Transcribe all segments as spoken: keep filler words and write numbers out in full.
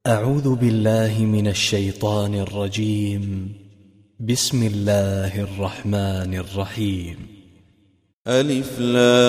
أعوذ بالله من الشيطان الرجيم. بسم الله الرحمن الرحيم. ألف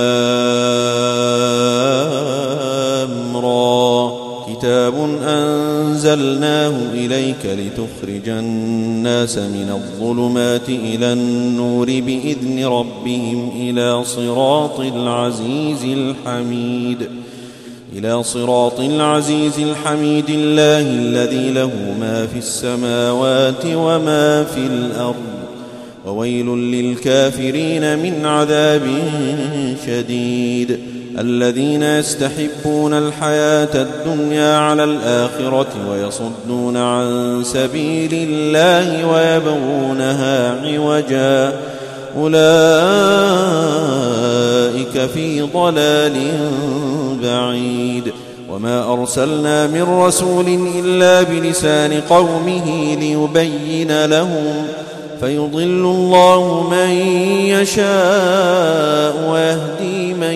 لام را كتاب أنزلناه إليك لتخرج الناس من الظلمات إلى النور بإذن ربهم إلى صراط العزيز الحميد إلى صراط العزيز الحميد الله الذي له ما في السماوات وما في الأرض وويل للكافرين من عذاب شديد الذين يستحبون الحياة الدنيا على الآخرة ويصدون عن سبيل الله ويبغونها عوجا أولئك في ضلال بعيد وما أرسلنا من رسول إلا بلسان قومه ليبين لهم فيضل الله من يشاء ويهدي من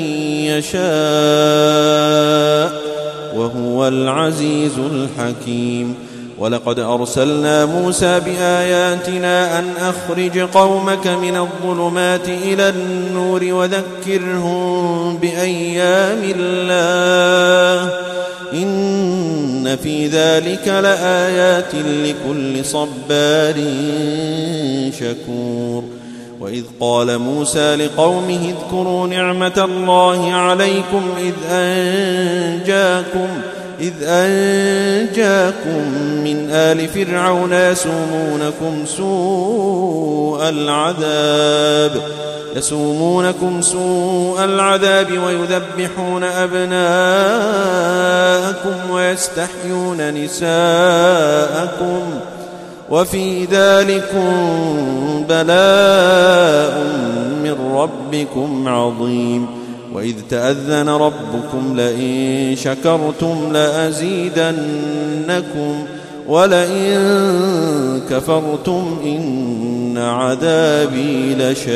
يشاء وهو العزيز الحكيم ولقد أرسلنا موسى بآياتنا أن أخرج قومك من الظلمات إلى النور وذكرهم بأيام الله إن في ذلك لآيات لكل صبار شكور وإذ قال موسى لقومه اذكروا نعمة الله عليكم إذ أنجاكم إذ أنجاكم من آل فرعون يسومونكم سوء العذاب يسومونكم سوء العذاب ويذبحون أبناءكم ويستحيون نساءكم وفي ذلكم بلاء من ربكم عظيم وإذ تأذن ربكم لئن شكرتم لأزيدنكم ولئن كفرتم إن عذابي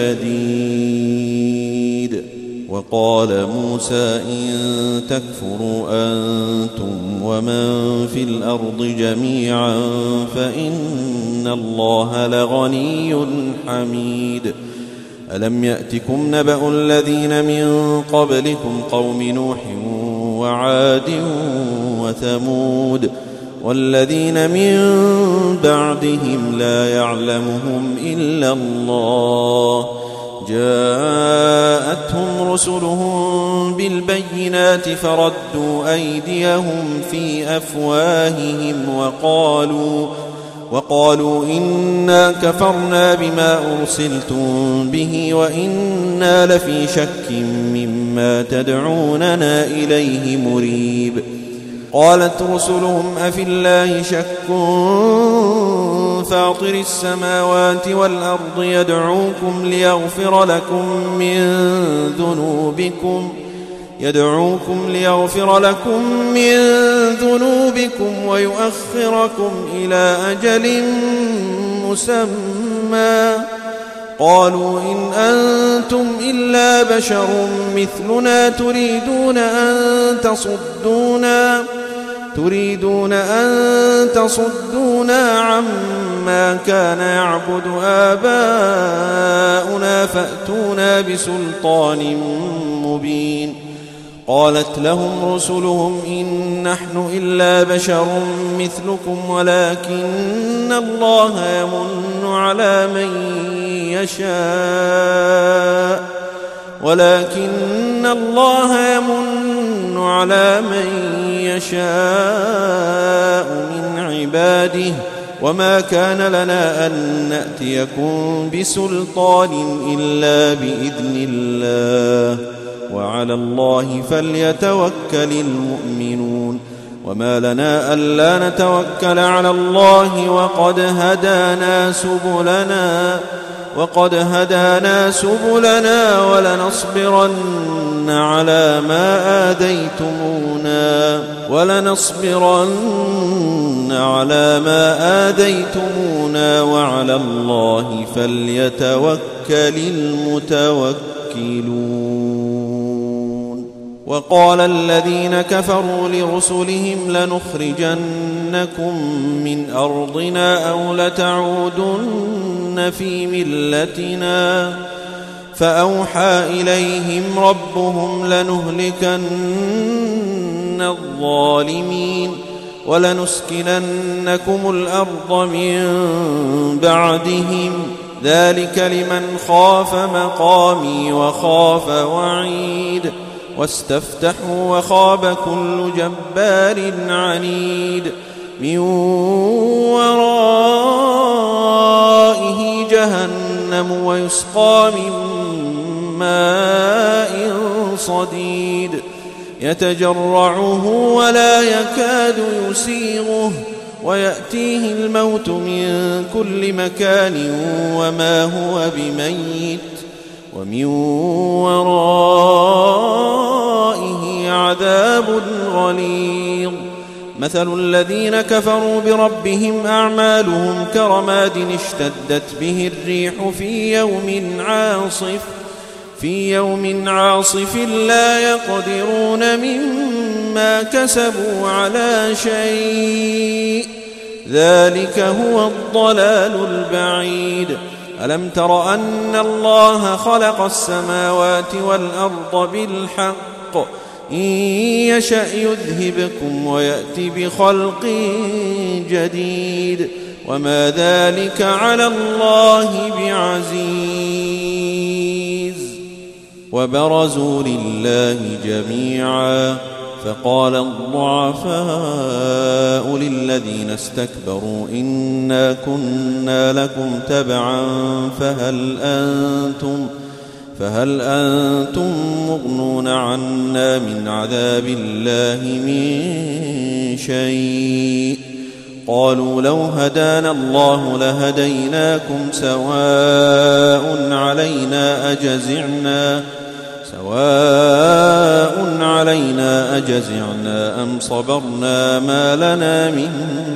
لشديد وقال موسى إن تكفروا أنتم ومن في الأرض جميعا فإن الله لغني حميد ألم يأتكم نبأ الذين من قبلكم قوم نوح وعاد وثمود والذين من بعدهم لا يعلمهم إلا الله جاءتهم رسلهم بالبينات فردوا أيديهم في أفواههم وقالوا وقالوا إنا كفرنا بما أرسلتم به وإنا لفي شك مما تدعوننا إليه مريب قالت رسلهم أفي الله شك فاطر السماوات والأرض يدعوكم ليغفر لكم من ذنوبكم يدعوكم ليغفر لكم من ذنوبكم ويؤخركم إلى أجل مسمى قالوا إن أنتم إلا بشر مثلنا تريدون أن تصدونا تريدون أن تصدونا عما كان يعبد آباؤنا فأتونا بسلطان مبين قالت لهم رسلهم إن نحن إلا بشر مثلكم ولكن الله يمن على من يشاء ولكن الله يمن على من يشاء من عباده وما كان لنا أن نأتيكم بسلطان إلا بإذن الله وعلى الله فليتوكل المؤمنون وما لنا ألا نتوكل على الله وقد هدانا سبلنا وقد هدانا سبلنا ولنصبرن على ما آذيتمونا ولنصبرن على ما آذيتمونا وعلى الله فليتوكل المتوكلون وقال الذين كفروا لرسلهم لنخرجنكم من أرضنا أو لتعودن في ملتنا فأوحى إليهم ربهم لنهلكن الظالمين ولنسكننكم الأرض من بعدهم ذلك لمن خاف مقامي وخاف وعيد واستفتحوا وخاب كل جبار عنيد من ورائه جهنم ويسقى من ماء صديد يتجرعه ولا يكاد يسيغه ويأتيه الموت من كل مكان وما هو بميت ومن ورائه عذاب غليظ مثل الذين كفروا بربهم أعمالهم كرماد اشتدت به الريح في يوم عاصف في يوم عاصف لا يقدرون مما كسبوا على شيء ذلك هو الضلال البعيد ألم تر أن الله خلق السماوات والأرض بالحق إن يشأ يذهبكم ويأتي بخلق جديد وما ذلك على الله بعزيز وبرزوا لله جميعا فقال الضعفاء للذين استكبروا إنا كنا لكم تبعا فهل أنتم فهل أنتم مغنون عنا من عذاب الله من شيء قالوا لو هدانا الله لهديناكم سواء علينا أجزعنا سواء علينا أجزعنا أم صبرنا ما لنا من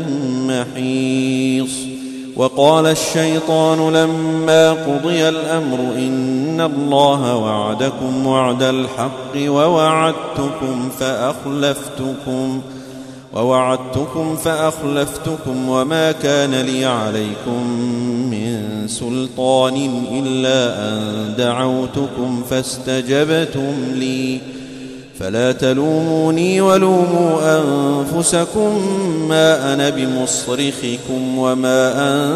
محيص وقال الشيطان لما قضي الأمر إن الله وعدكم وعد الحق ووعدتكم فأخلفتكم ووعدتكم فأخلفتكم وما كان لي عليكم من سلطان إلا أن دعوتكم فاستجبتم لي فلا تلوموني ولوموا أنفسكم ما أنا بمصرخكم وما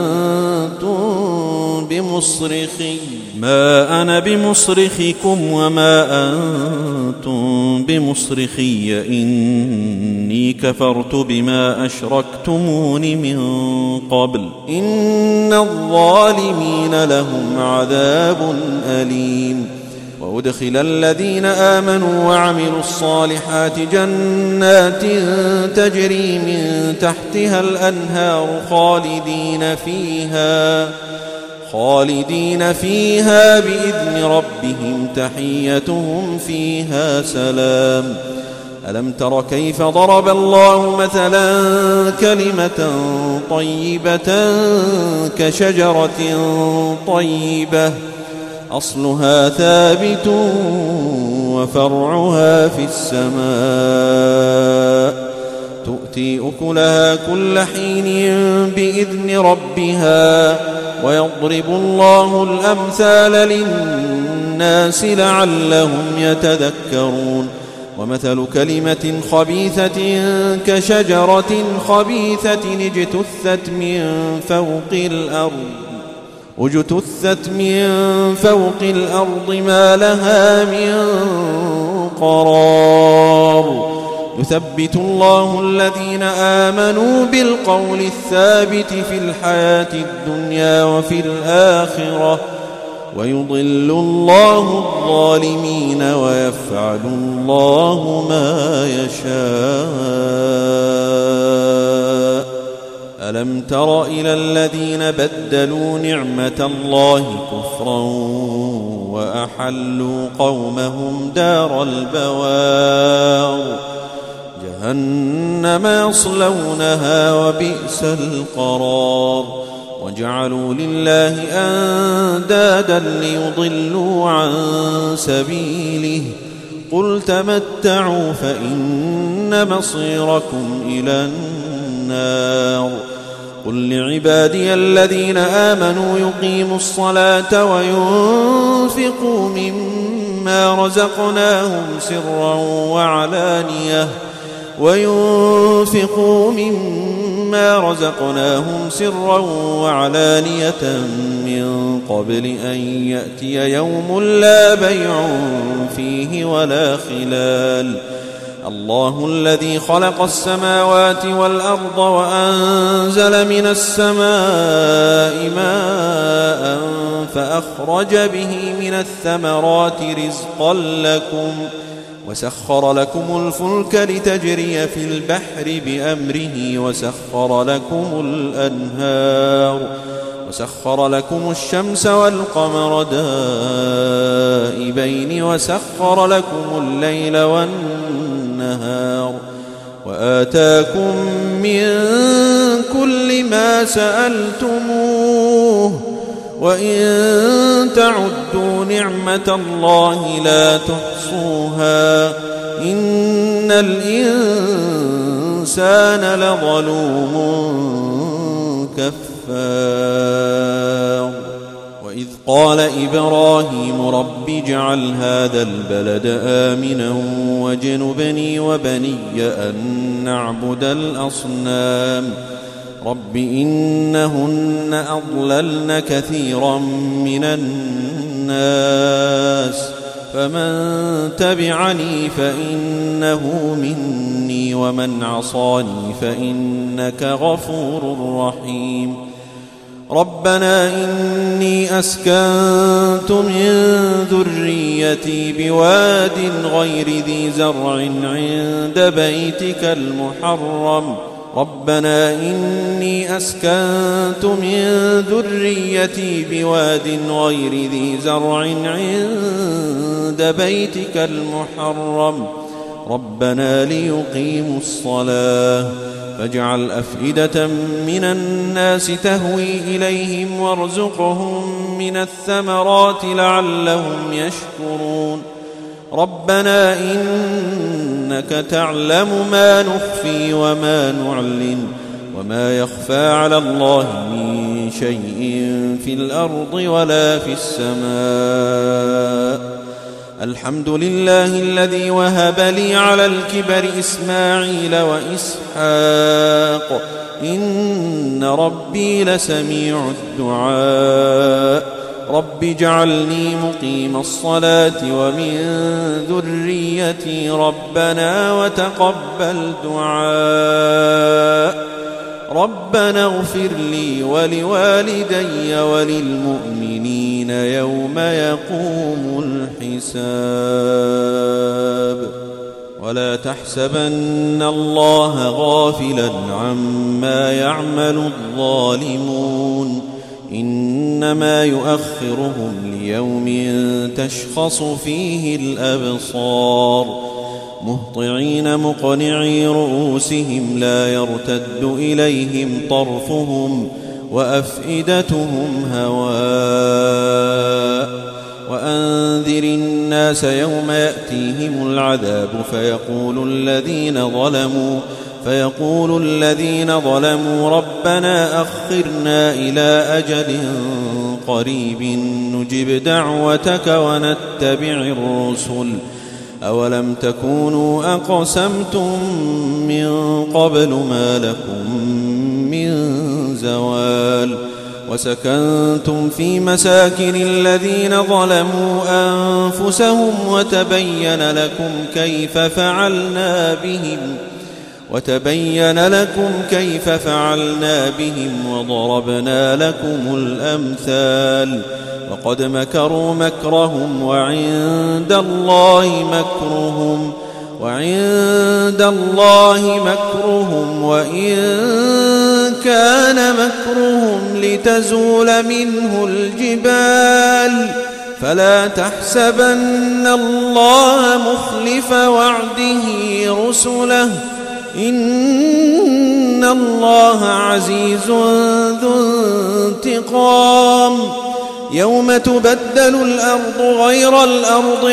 أنتم بمصرخي ما أنا بمصرخكم وما أنتم بمصرخي إني كفرت بما أشركتمون من قبل إن الظالمين لهم عذاب أليم وأدخل الذين آمنوا وعملوا الصالحات جنات تجري من تحتها الأنهار خالدين فيها خالدين فيها بإذن ربهم تحيتهم فيها سلام ألم تر كيف ضرب الله مثلا كلمة طيبة كشجرة طيبة أصلها ثابت وفرعها في السماء تؤتي أكلها كل حين بإذن ربها ويضرب الله الأمثال للناس لعلهم يتذكرون ومثل كلمة خبيثة كشجرة خبيثة اجتثت من فوق الأرض اجتثت من فوق الأرض ما لها من قرار يثبت الله الذين آمنوا بالقول الثابت في الحياة الدنيا وفي الآخرة ويضل الله الظالمين ويفعل الله ما يشاء ألم تر إلى الذين بدلوا نعمة الله كفرا وأحلوا قومهم دار البوار جهنم يصلونها وبئس القرار وجعلوا لله أندادا ليضلوا عن سبيله قل تمتعوا فإن مصيركم إلى النار قل لعبادي الذين آمنوا يقيموا الصلاة وينفقوا مما رزقناهم سرا وعلانية وينفقوا مما رزقناهم سرا وعلانية من قبل أن يأتي يوم لا بيع فيه ولا خلال الله الذي خلق السماوات والأرض وأنزل من السماء ماء فأخرج به من الثمرات رزقا لكم وسخر لكم الفلك لتجري في البحر بأمره وسخر لكم الأنهار وسخر لكم الشمس والقمر دائبين وسخر لكم الليل والنهار وآتاكم من كل ما سألتموه وإن تعدوا نعمة الله لا تحصوها إن الإنسان لظلوم كفار وإذ قال إبراهيم رب اجعل هذا البلد آمنا واجنبني وبني أن نعبد الأصنام رب إنهن أضللن كثيرا من الناس فمن تبعني فإنه مني ومن عصاني فإنك غفور رحيم ربنا إني أسكنت من ذريتي بواد غير ذي زرع عند بيتك المحرم ربنا إني أسكنت من ذريتي بواد غير ذي زرع عند بيتك المحرم ربنا ليقيموا الصلاة فاجعل أفئدة من الناس تهوي إليهم وارزقهم من الثمرات لعلهم يشكرون ربنا إنك تعلم ما نخفي وما نعلن وما يخفى على الله من شيء في الأرض ولا في السماء الحمد لله الذي وهب لي على الكبر إسماعيل وإسحاق إن ربي لسميع الدعاء رب اجعلني مقيم الصلاة ومن ذريتي ربنا وتقبل دعاء ربنا اغفر لي ولوالدي وللمؤمنين يوم يقوم الحساب ولا تحسبن الله غافلا عما يعمل الظالمون إنما يؤخرهم ليوم تشخص فيه الأبصار مهطعين مقنعي رؤوسهم لا يرتد إليهم طرفهم وأفئدتهم هواء وأنذر الناس يوم يأتيهم العذاب فيقول الذين ظلموا فيقول الذين ظلموا ربنا أخرنا إلى أجل قريب نجب دعوتك ونتبع الرسل أولم تكونوا أقسمتم من قبل ما لكم من زوال وسكنتم في مساكن الذين ظلموا أنفسهم وتبين لكم كيف فعلنا بهم وتبين لكم كيف فعلنا بهم وضربنا لكم الأمثال وقد مكروا مكرهم وعند الله مكرهم وعند الله مكرهم وإن كان مكرهم لتزول منه الجبال فلا تحسبن الله مخلف وعده رسله إن الله عزيز ذو انتقام يوم تبدل الأرض غير الأرض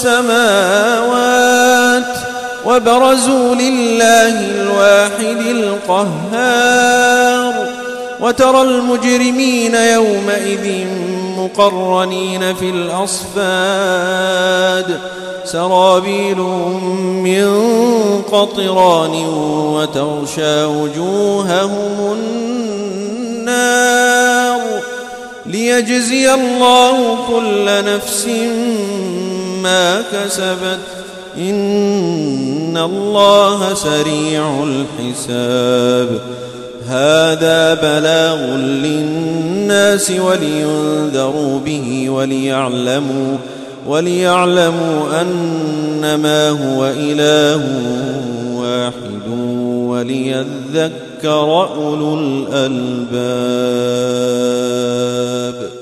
والسماوات وبرزوا لله الواحد القهار وترى المجرمين يومئذ مقرنين في الأصفاد سرابيلهم من قطران وتغشى وجوههم النار ليجزي الله كل نفس ما كسبت إن الله سريع الحساب هذا بلاغ للناس ولينذروا به وليعلموا وليعلموا أنما هو إله واحد وليذكر أولو الألباب.